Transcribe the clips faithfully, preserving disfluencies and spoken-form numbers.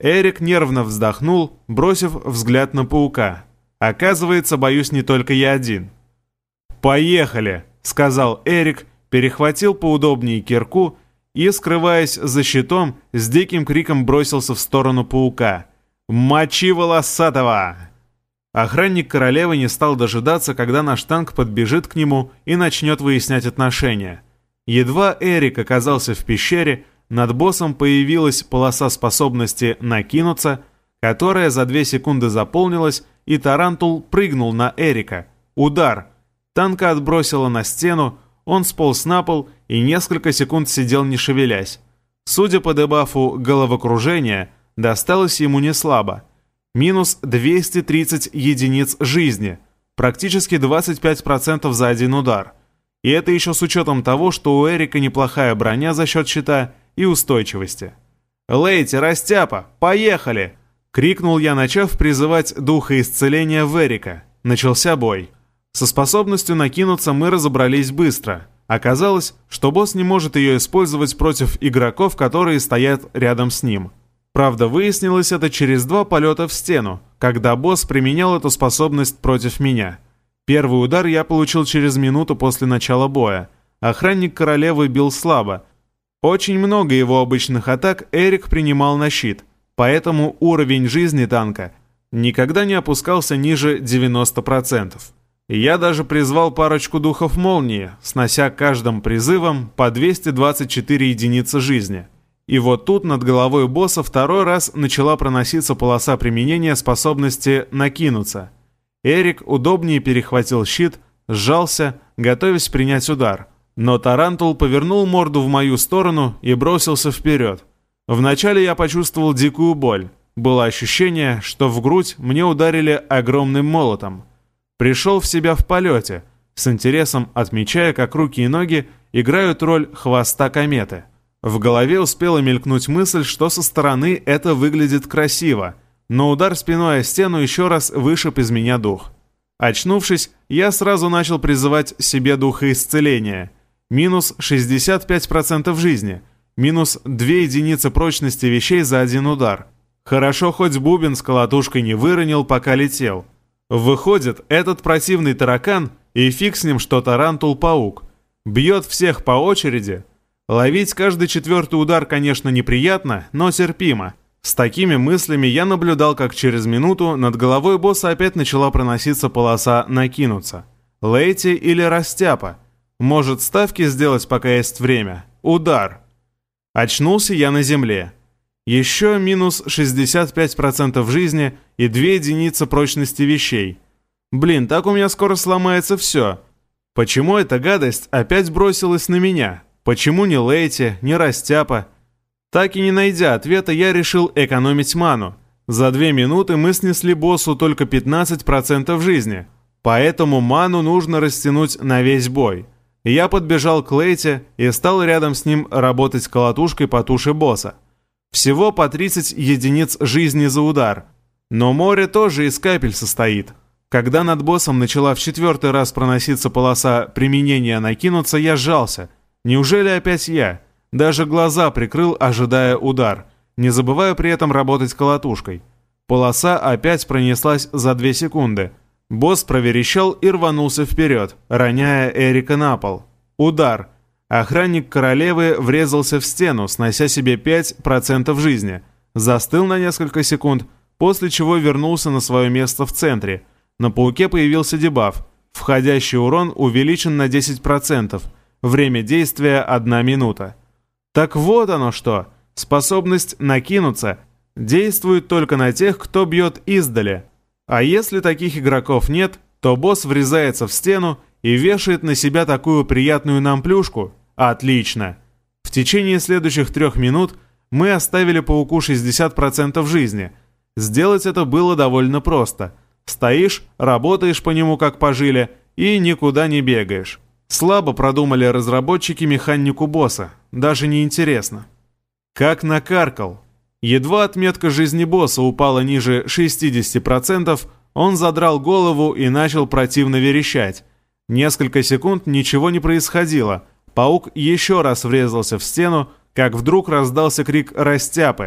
Эрик нервно вздохнул, бросив взгляд на паука. Оказывается, боюсь не только я один. «Поехали!» — сказал Эрик, перехватил поудобнее кирку и, скрываясь за щитом, с диким криком бросился в сторону паука. «Мочи волосатого!» Охранник королевы не стал дожидаться, когда наш танк подбежит к нему и начнет выяснять отношения. Едва Эрик оказался в пещере, над боссом появилась полоса способности «накинуться», которая за две секунды заполнилась, и Тарантул прыгнул на Эрика. Удар! Танка отбросило на стену, он сполз на пол и несколько секунд сидел не шевелясь. Судя по дебафу головокружения, досталось ему не слабо. Минус двести тридцать единиц жизни, практически двадцать пять процентов за один удар. И это еще с учетом того, что у Эрика неплохая броня за счет щита и устойчивости. «Лейте, растяпа, поехали!» — крикнул я, начав призывать духа исцеления в Эрика. Начался бой. Со способностью накинуться мы разобрались быстро. Оказалось, что босс не может ее использовать против игроков, которые стоят рядом с ним. Правда, выяснилось это через два полета в стену, когда босс применял эту способность против меня. Первый удар я получил через минуту после начала боя. Охранник королевы бил слабо. Очень много его обычных атак Эрик принимал на щит, поэтому уровень жизни танка никогда не опускался ниже девяноста процентов. Я даже призвал парочку духов молнии, снося каждым призывом по двести двадцать четыре единицы жизни. И вот тут над головой босса второй раз начала проноситься полоса применения способности «накинуться». Эрик удобнее перехватил щит, сжался, готовясь принять удар. Но Тарантул повернул морду в мою сторону и бросился вперед. Вначале я почувствовал дикую боль. Было ощущение, что в грудь мне ударили огромным молотом. Пришел в себя в полете, с интересом отмечая, как руки и ноги играют роль хвоста кометы. В голове успела мелькнуть мысль, что со стороны это выглядит красиво, но удар спиной о стену еще раз вышиб из меня дух. Очнувшись, я сразу начал призывать себе духа исцеления. Минус шестьдесят пять процентов жизни, минус две единицы прочности вещей за один удар. Хорошо, хоть бубен с колотушкой не выронил, пока летел. Выходит, этот противный таракан, и фиг с ним, что Тарантул-паук, бьет всех по очереди. Ловить каждый четвертый удар, конечно, неприятно, но терпимо. С такими мыслями я наблюдал, как через минуту над головой босса опять начала проноситься полоса «накинуться». Лейти или растяпа. Может, ставки сделать, пока есть время? Удар. Очнулся я на земле. Еще минус шестьдесят пять процентов жизни и две единицы прочности вещей. Блин, так у меня скоро сломается все. Почему эта гадость опять бросилась на меня? Почему ни Лейти, ни растяпа? Так и не найдя ответа, я решил экономить ману. За две минуты мы снесли боссу только пятнадцать процентов жизни, поэтому ману нужно растянуть на весь бой. Я подбежал к Лейте и стал рядом с ним работать колотушкой по туше босса. Всего по тридцать единиц жизни за удар. Но море тоже из капель состоит. Когда над боссом начала в четвертый раз проноситься полоса применения накинуться, я сжался. Неужели опять я? Даже глаза прикрыл, ожидая удар, не забывая при этом работать колотушкой. Полоса опять пронеслась за две секунды. Босс проверещал и рванулся вперед, роняя Эрика на пол. Удар. Охранник королевы врезался в стену, снося себе пять процентов жизни. Застыл на несколько секунд, после чего вернулся на свое место в центре. На пауке появился дебаф. Входящий урон увеличен на десять процентов. Время действия одна минута. Так вот оно что. Способность накинуться действует только на тех, кто бьет издали. А если таких игроков нет, то босс врезается в стену и вешает на себя такую приятную нам плюшку. Отлично. В течение следующих трех минут мы оставили пауку шестьдесят процентов жизни. Сделать это было довольно просто. Стоишь, работаешь по нему как по жиле и никуда не бегаешь. Слабо продумали разработчики механику босса, даже не интересно. Как накаркал. Едва отметка жизни босса упала ниже шестидесяти процентов, он задрал голову и начал противно верещать. Несколько секунд ничего не происходило. Паук еще раз врезался в стену, как вдруг раздался крик «Растяпы!».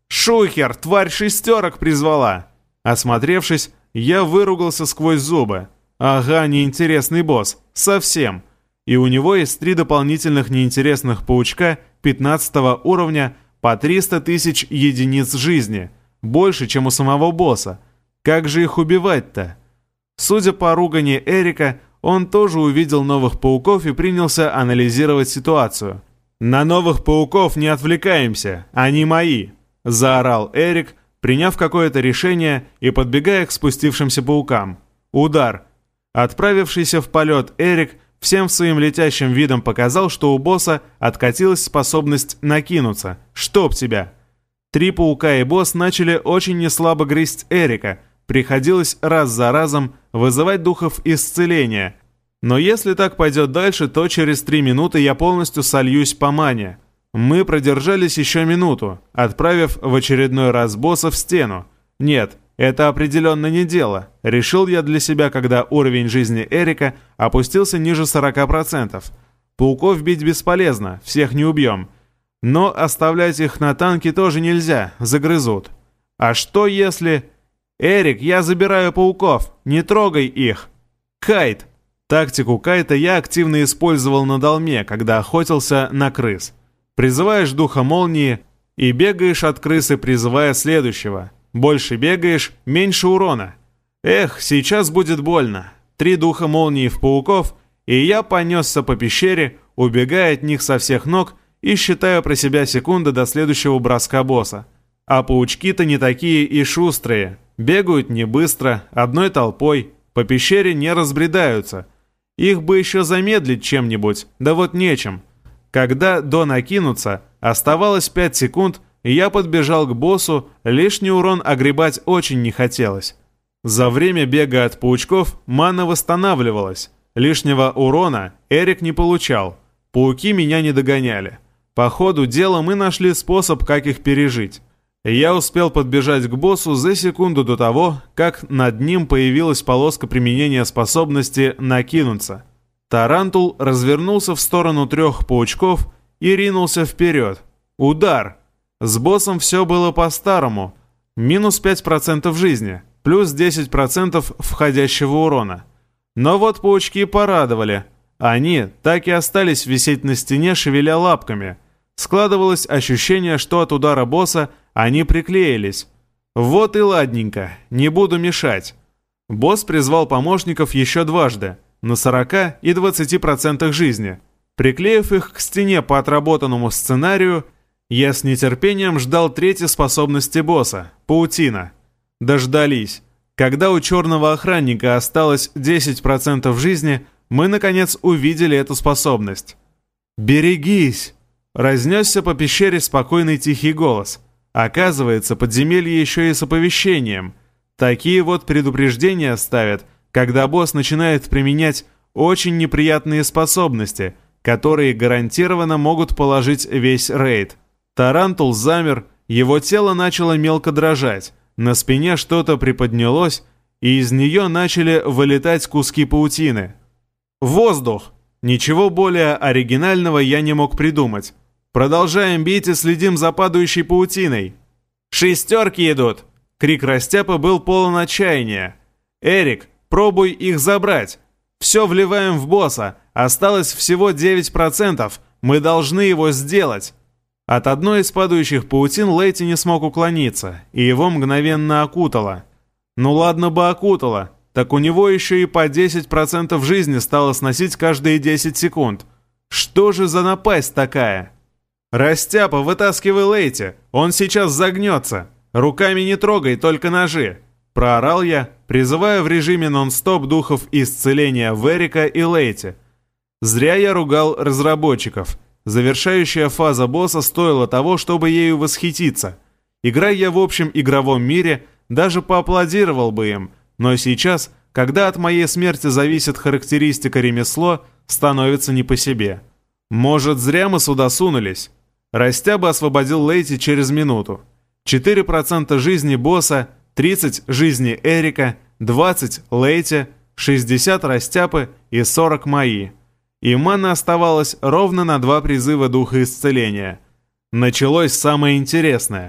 «Шухер, тварь шестерок призвала!» Осмотревшись, я выругался сквозь зубы. «Ага, неинтересный босс. Совсем. И у него есть три дополнительных неинтересных паучка пятнадцатого уровня по триста тысяч единиц жизни. Больше, чем у самого босса. Как же их убивать-то?» Судя по ругани Эрика, он тоже увидел новых пауков и принялся анализировать ситуацию. «На новых пауков не отвлекаемся, они мои!» — заорал Эрик, приняв какое-то решение и подбегая к спустившимся паукам. Удар. Отправившийся в полет Эрик всем своим летящим видом показал, что у босса откатилась способность накинуться. «Чтоб тебя!» Три паука и босс начали очень неслабо грызть Эрика. Приходилось раз за разом вызывать духов исцеления. Но если так пойдет дальше, то через три минуты я полностью сольюсь по мане. Мы продержались еще минуту, отправив в очередной раз босса в стену. Нет, это определенно не дело, решил я для себя, когда уровень жизни Эрика опустился ниже сорока процентов. Пауков бить бесполезно, всех не убьем. Но оставлять их на танке тоже нельзя, загрызут. А что если... «Эрик, я забираю пауков, не трогай их!» Кайт. Тактику кайта я активно использовал на долме, когда охотился на крыс. Призываешь духа молнии и бегаешь от крысы, призывая следующего. Больше бегаешь, меньше урона. Эх, сейчас будет больно. Три духа молнии в пауков, и я понесся по пещере, убегая от них со всех ног и считаю про себя секунды до следующего броска босса. А паучки-то не такие и шустрые. Бегают не быстро, одной толпой, по пещере не разбредаются. Их бы еще замедлить чем-нибудь, да вот нечем. Когда до накинуться оставалось пять секунд, и я подбежал к боссу, лишний урон огребать очень не хотелось. За время бега от паучков мана восстанавливалась. Лишнего урона Эрик не получал. Пауки меня не догоняли. По ходу дела мы нашли способ, как их пережить. Я успел подбежать к боссу за секунду до того, как над ним появилась полоска применения способности «накинуться». Тарантул развернулся в сторону трех паучков и ринулся вперед. Удар! С боссом все было по-старому. Минус пять процентов жизни, плюс десять процентов входящего урона. Но вот паучки порадовали. Они так и остались висеть на стене, шевеля лапками. Складывалось ощущение, что от удара босса они приклеились. Вот и ладненько, не буду мешать. Босс призвал помощников еще дважды, на сорока и двадцати процентах жизни. Приклеив их к стене по отработанному сценарию, я с нетерпением ждал третьей способности босса – паутина. Дождались. Когда у черного охранника осталось десять процентов жизни, мы наконец увидели эту способность. «Берегись!» – разнесся по пещере спокойный тихий голос. Оказывается, подземелье еще и с оповещением. Такие вот предупреждения ставят, когда босс начинает применять очень неприятные способности, которые гарантированно могут положить весь рейд. Тарантул замер, его тело начало мелко дрожать, на спине что-то приподнялось, и из нее начали вылетать куски паутины. Воздух! Ничего более оригинального я не мог придумать. Продолжаем бить и следим за падающей паутиной. «Шестерки идут!» Крик Растяпа был полон отчаяния. «Эрик, пробуй их забрать! Все вливаем в босса, осталось всего девять процентов, мы должны его сделать!» От одной из падающих паутин Лейти не смог уклониться, и его мгновенно окутало. Ну ладно бы окутало, так у него еще и по десять процентов жизни стало сносить каждые десять секунд. Что же за напасть такая? «Растяпа, вытаскивай Лейти, он сейчас загнется. Руками не трогай, только ножи!» Проорал я, призывая в режиме нон-стоп духов исцеления Верика и Лейти. Зря я ругал разработчиков. Завершающая фаза босса стоила того, чтобы ею восхититься. Играя я в общем игровом мире, даже поаплодировал бы им, но сейчас, когда от моей смерти зависит характеристика ремесло, становится не по себе. Может, зря мы сюда сунулись? Растяба освободил Лейти через минуту. четыре процента жизни босса, тридцать жизни Эрика, двадцать Лейти, шестьдесят Растяпы и сорок мои. И мана оставалась ровно на два призыва духа исцеления. Началось самое интересное.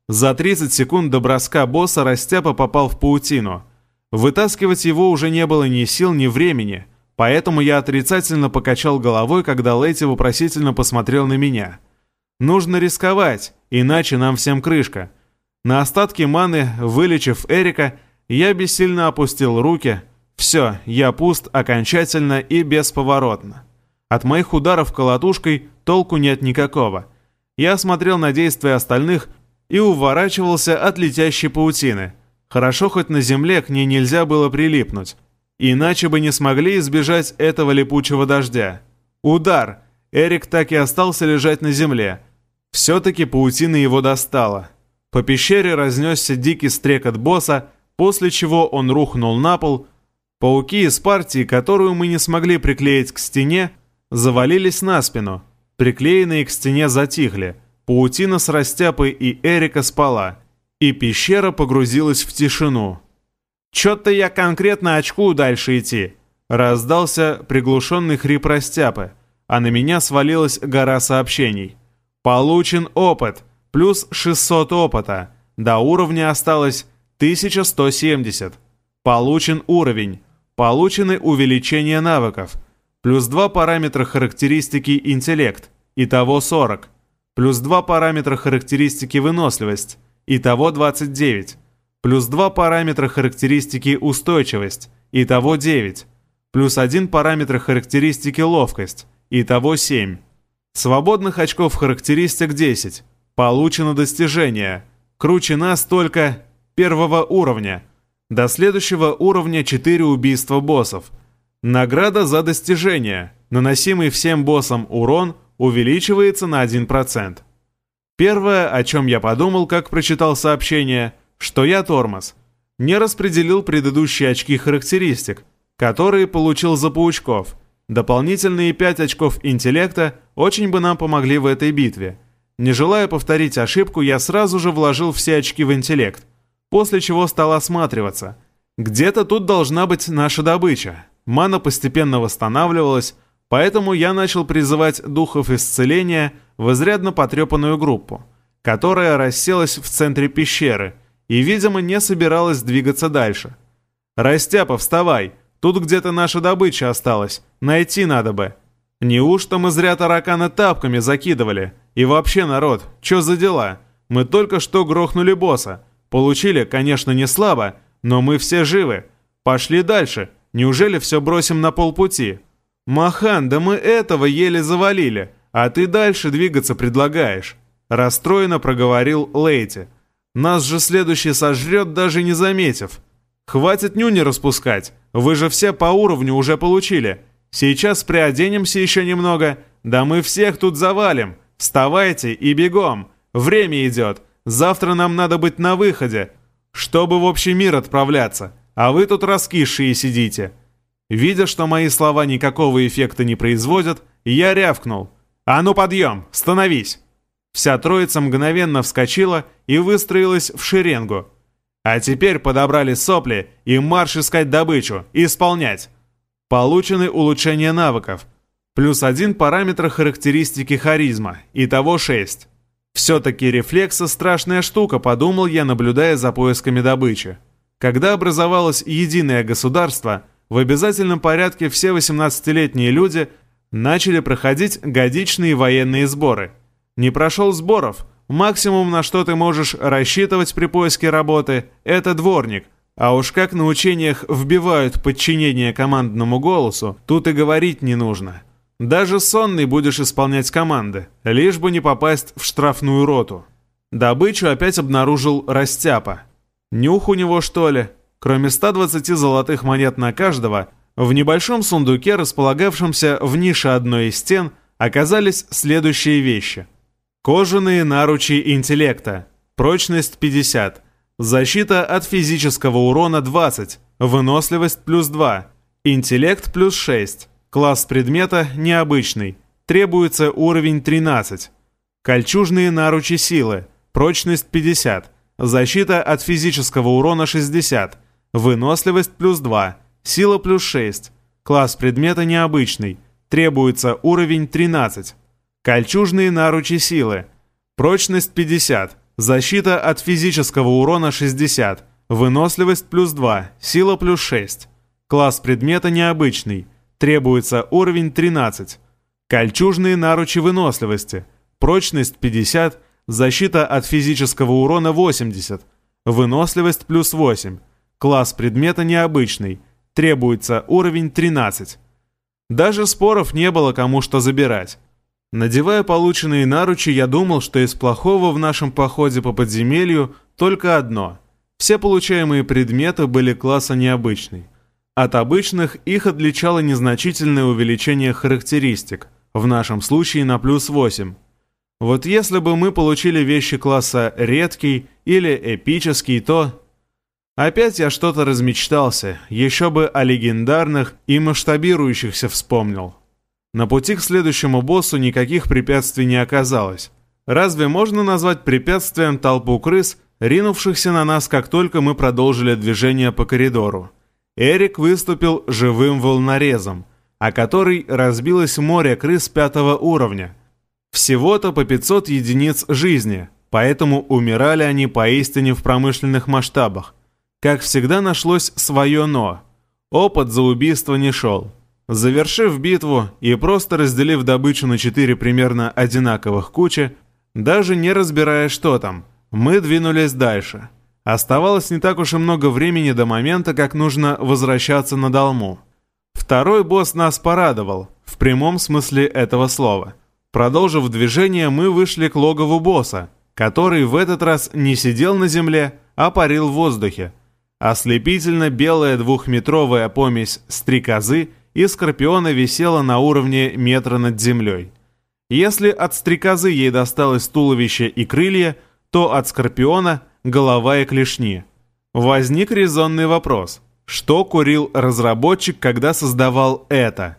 За тридцать секунд до броска босса растяпа попал в паутину. Вытаскивать его уже не было ни сил, ни времени, поэтому я отрицательно покачал головой, когда Лэйти вопросительно посмотрел на меня. Нужно рисковать, иначе нам всем крышка. На остатки маны, вылечив Эрика, я бессильно опустил руки. Все, я пуст окончательно и бесповоротно. От моих ударов колотушкой толку нет никакого. Я смотрел на действия остальных и уворачивался от летящей паутины. Хорошо, хоть на земле к ней нельзя было прилипнуть. Иначе бы не смогли избежать этого липучего дождя. Удар! Эрик так и остался лежать на земле. Все-таки паутина его достала. По пещере разнесся дикий стрекот босса, после чего он рухнул на пол. Пауки из партии, которую мы не смогли приклеить к стене, завалились на спину. Приклеенные к стене затихли. Паутина с Растяпой и Эрика спала. И пещера погрузилась в тишину. «Чё-то я конкретно очкую дальше идти», — раздался приглушенный хрип Растяпы, а на меня свалилась гора сообщений. «Получен опыт, плюс шестьсот опыта, до уровня осталось тысяча сто семьдесят. Получен уровень, получены увеличения навыков, плюс два параметра характеристики интеллект, итого сорок, плюс два параметра характеристики выносливость, итого двадцать девять, плюс два параметра характеристики устойчивость, итого девять, плюс один параметр характеристики ловкость, итого семь. Свободных очков характеристик десять. Получено достижение. Круче нас только первого уровня. До следующего уровня четыре убийства боссов. Награда за достижение. Наносимый всем боссам урон увеличивается на один процент. Первое, о чем я подумал, как прочитал сообщение, что я тормоз. Не распределил предыдущие очки характеристик, которые получил за паучков. Дополнительные пять очков интеллекта очень бы нам помогли в этой битве. Не желая повторить ошибку, я сразу же вложил все очки в интеллект, после чего стал осматриваться. Где-то тут должна быть наша добыча. Мана постепенно восстанавливалась, поэтому я начал призывать духов исцеления в изрядно потрепанную группу, которая расселась в центре пещеры и, видимо, не собиралась двигаться дальше. «Растяпа, вставай! Тут где-то наша добыча осталась. Найти надо бы. Неужто мы зря таракана тапками закидывали? И вообще, народ, чё за дела? Мы только что грохнули босса. Получили, конечно, не слабо, но мы все живы. Пошли дальше. Неужели все бросим на полпути? Махан, да мы этого еле завалили, а ты дальше двигаться предлагаешь. Расстроенно проговорил Лэйти. Нас же следующий сожрет, даже не заметив. Хватит нюни распускать. Вы же все по уровню уже получили. Сейчас приоденемся еще немного. Да мы всех тут завалим. Вставайте и бегом. Время идет. Завтра нам надо быть на выходе, чтобы в общий мир отправляться. А вы тут раскисшие сидите». Видя, что мои слова никакого эффекта не производят, я рявкнул. «А ну подъем! Становись!» Вся троица мгновенно вскочила и выстроилась в шеренгу. А теперь подобрали сопли и марш искать добычу, исполнять. Получены улучшения навыков. Плюс один параметр характеристики харизма, итого шесть. Все-таки рефлексы страшная штука, подумал я, наблюдая за поисками добычи. Когда образовалось единое государство, в обязательном порядке все восемнадцатилетние люди начали проходить годичные военные сборы. Не прошел сборов, максимум, на что ты можешь рассчитывать при поиске работы, это дворник. А уж как на учениях вбивают подчинение командному голосу, тут и говорить не нужно. Даже сонный будешь исполнять команды, лишь бы не попасть в штрафную роту. Добычу опять обнаружил Растяпа. Нюх у него, что ли? Кроме ста двадцати золотых монет на каждого, в небольшом сундуке, располагавшемся в нише одной из стен, оказались следующие вещи. Кожаные наручи интеллекта. Прочность пятьдесят. Защита от физического урона двадцать. Выносливость плюс два. Интеллект плюс шесть. Класс предмета необычный. Требуется уровень тринадцать. Кольчужные наручи силы. Прочность пятьдесят. Защита от физического урона шестьдесят. Выносливость плюс два. Сила плюс шесть. Класс предмета необычный. Требуется уровень тринадцать. Кольчужные наручи силы. Прочность пятьдесят. Защита от физического урона шестьдесят. Выносливость плюс два. Сила плюс шесть. Класс предмета необычный. Требуется уровень тринадцать. Кольчужные наручи выносливости. Прочность пятьдесят. Защита от физического урона восемьдесят. Выносливость плюс восемь. Класс предмета необычный. Требуется уровень тринадцать. Даже споров не было, кому что забирать. Надевая полученные наручи, я думал, что из плохого в нашем походе по подземелью только одно. Все получаемые предметы были класса необычный. От обычных их отличало незначительное увеличение характеристик, в нашем случае на плюс восемь. Вот если бы мы получили вещи класса редкий или эпический, то... Опять я что-то размечтался, еще бы о легендарных и масштабирующихся вспомнил. На пути к следующему боссу никаких препятствий не оказалось. Разве можно назвать препятствием толпу крыс, ринувшихся на нас, как только мы продолжили движение по коридору? Эрик выступил живым волнорезом, о который разбилось море крыс пятого уровня. Всего-то по пятьсот единиц жизни, поэтому умирали они поистине в промышленных масштабах. Как всегда нашлось свое «но». Опыт за убийство не шел. Завершив битву и просто разделив добычу на четыре примерно одинаковых кучи, даже не разбирая, что там, мы двинулись дальше. Оставалось не так уж и много времени до момента, как нужно возвращаться на Далму. Второй босс нас порадовал, в прямом смысле этого слова. Продолжив движение, мы вышли к логову босса, который в этот раз не сидел на земле, а парил в воздухе. Ослепительно белая двухметровая помесь стрекозы и скорпиона висела на уровне метра над землей. Если от стрекозы ей досталось туловище и крылья, то от скорпиона – голова и клешни. Возник резонный вопрос: что курил разработчик, когда создавал это?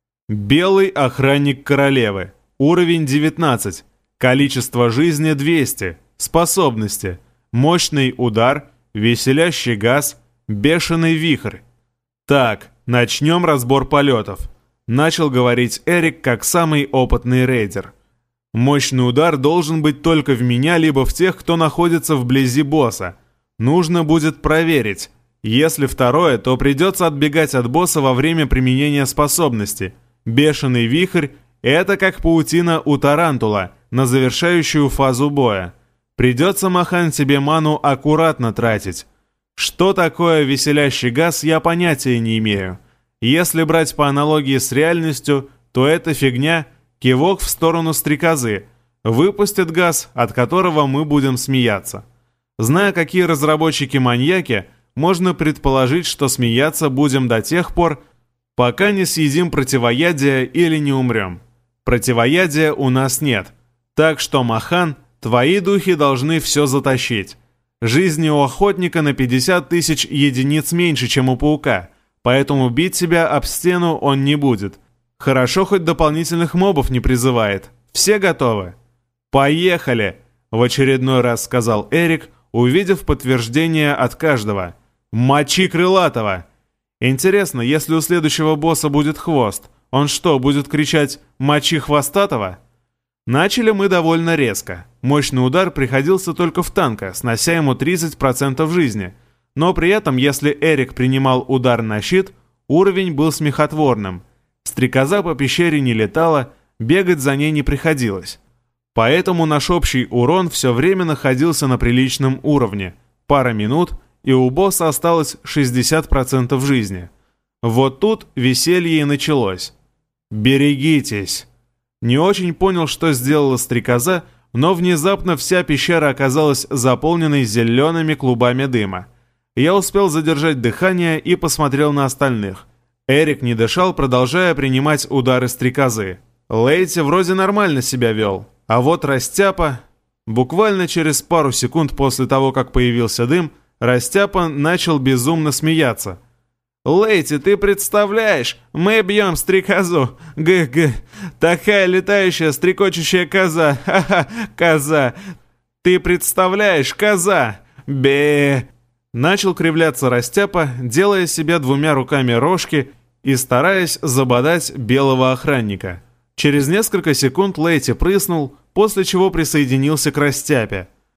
Белый охранник королевы, уровень девятнадцать, количество жизни двести, способности, мощный удар, веселящий газ, бешеный вихрь. Так, начнем разбор полетов. Начал говорить Эрик как самый опытный рейдер. Мощный удар должен быть только в меня, либо в тех, кто находится вблизи босса. Нужно будет проверить. Если второе, то придется отбегать от босса во время применения способности. Бешеный вихрь – это как паутина у тарантула на завершающую фазу боя. Придется Махан себе ману аккуратно тратить. Что такое веселящий газ, я понятия не имею. Если брать по аналогии с реальностью, то это фигня – кивок в сторону стрекозы. Выпустит газ, от которого мы будем смеяться. Зная, какие разработчики маньяки, можно предположить, что смеяться будем до тех пор, пока не съедим противоядие или не умрем. Противоядия у нас нет. Так что, Махан, твои духи должны все затащить. Жизни у охотника на пятьдесят тысяч единиц меньше, чем у паука, поэтому бить себя об стену он не будет. Хорошо, хоть дополнительных мобов не призывает. Все готовы? «Поехали!» — в очередной раз сказал Эрик, увидев подтверждение от каждого. «Мочи крылатого!» Интересно, если у следующего босса будет хвост, он что, будет кричать «Мочи хвостатого»? Начали мы довольно резко. Мощный удар приходился только в танка, снося ему тридцать процентов жизни. Но при этом, если Эрик принимал удар на щит, уровень был смехотворным. Стрекоза по пещере не летала, бегать за ней не приходилось. Поэтому наш общий урон все время находился на приличном уровне. Пара минут, и у босса осталось шестьдесят процентов жизни. Вот тут веселье и началось. «Берегитесь!» Не очень понял, что сделала стрекоза, но внезапно вся пещера оказалась заполненной зелеными клубами дыма. Я успел задержать дыхание и посмотрел на остальных. Эрик не дышал, продолжая принимать удары стрекозы. Лейти вроде нормально себя вел, а вот Растяпа... Буквально через пару секунд после того, как появился дым, Растяпа начал безумно смеяться. «Лейти, ты представляешь? Мы бьем стрекозу! Г-г! Такая летающая стрекочущая коза! Ха-ха! Коза! Ты представляешь? Коза! Бе!» Начал кривляться Растяпа, делая себе двумя руками рожки и стараясь забодать белого охранника. Через несколько секунд Лейти прыснул, после чего присоединился к Растяпе.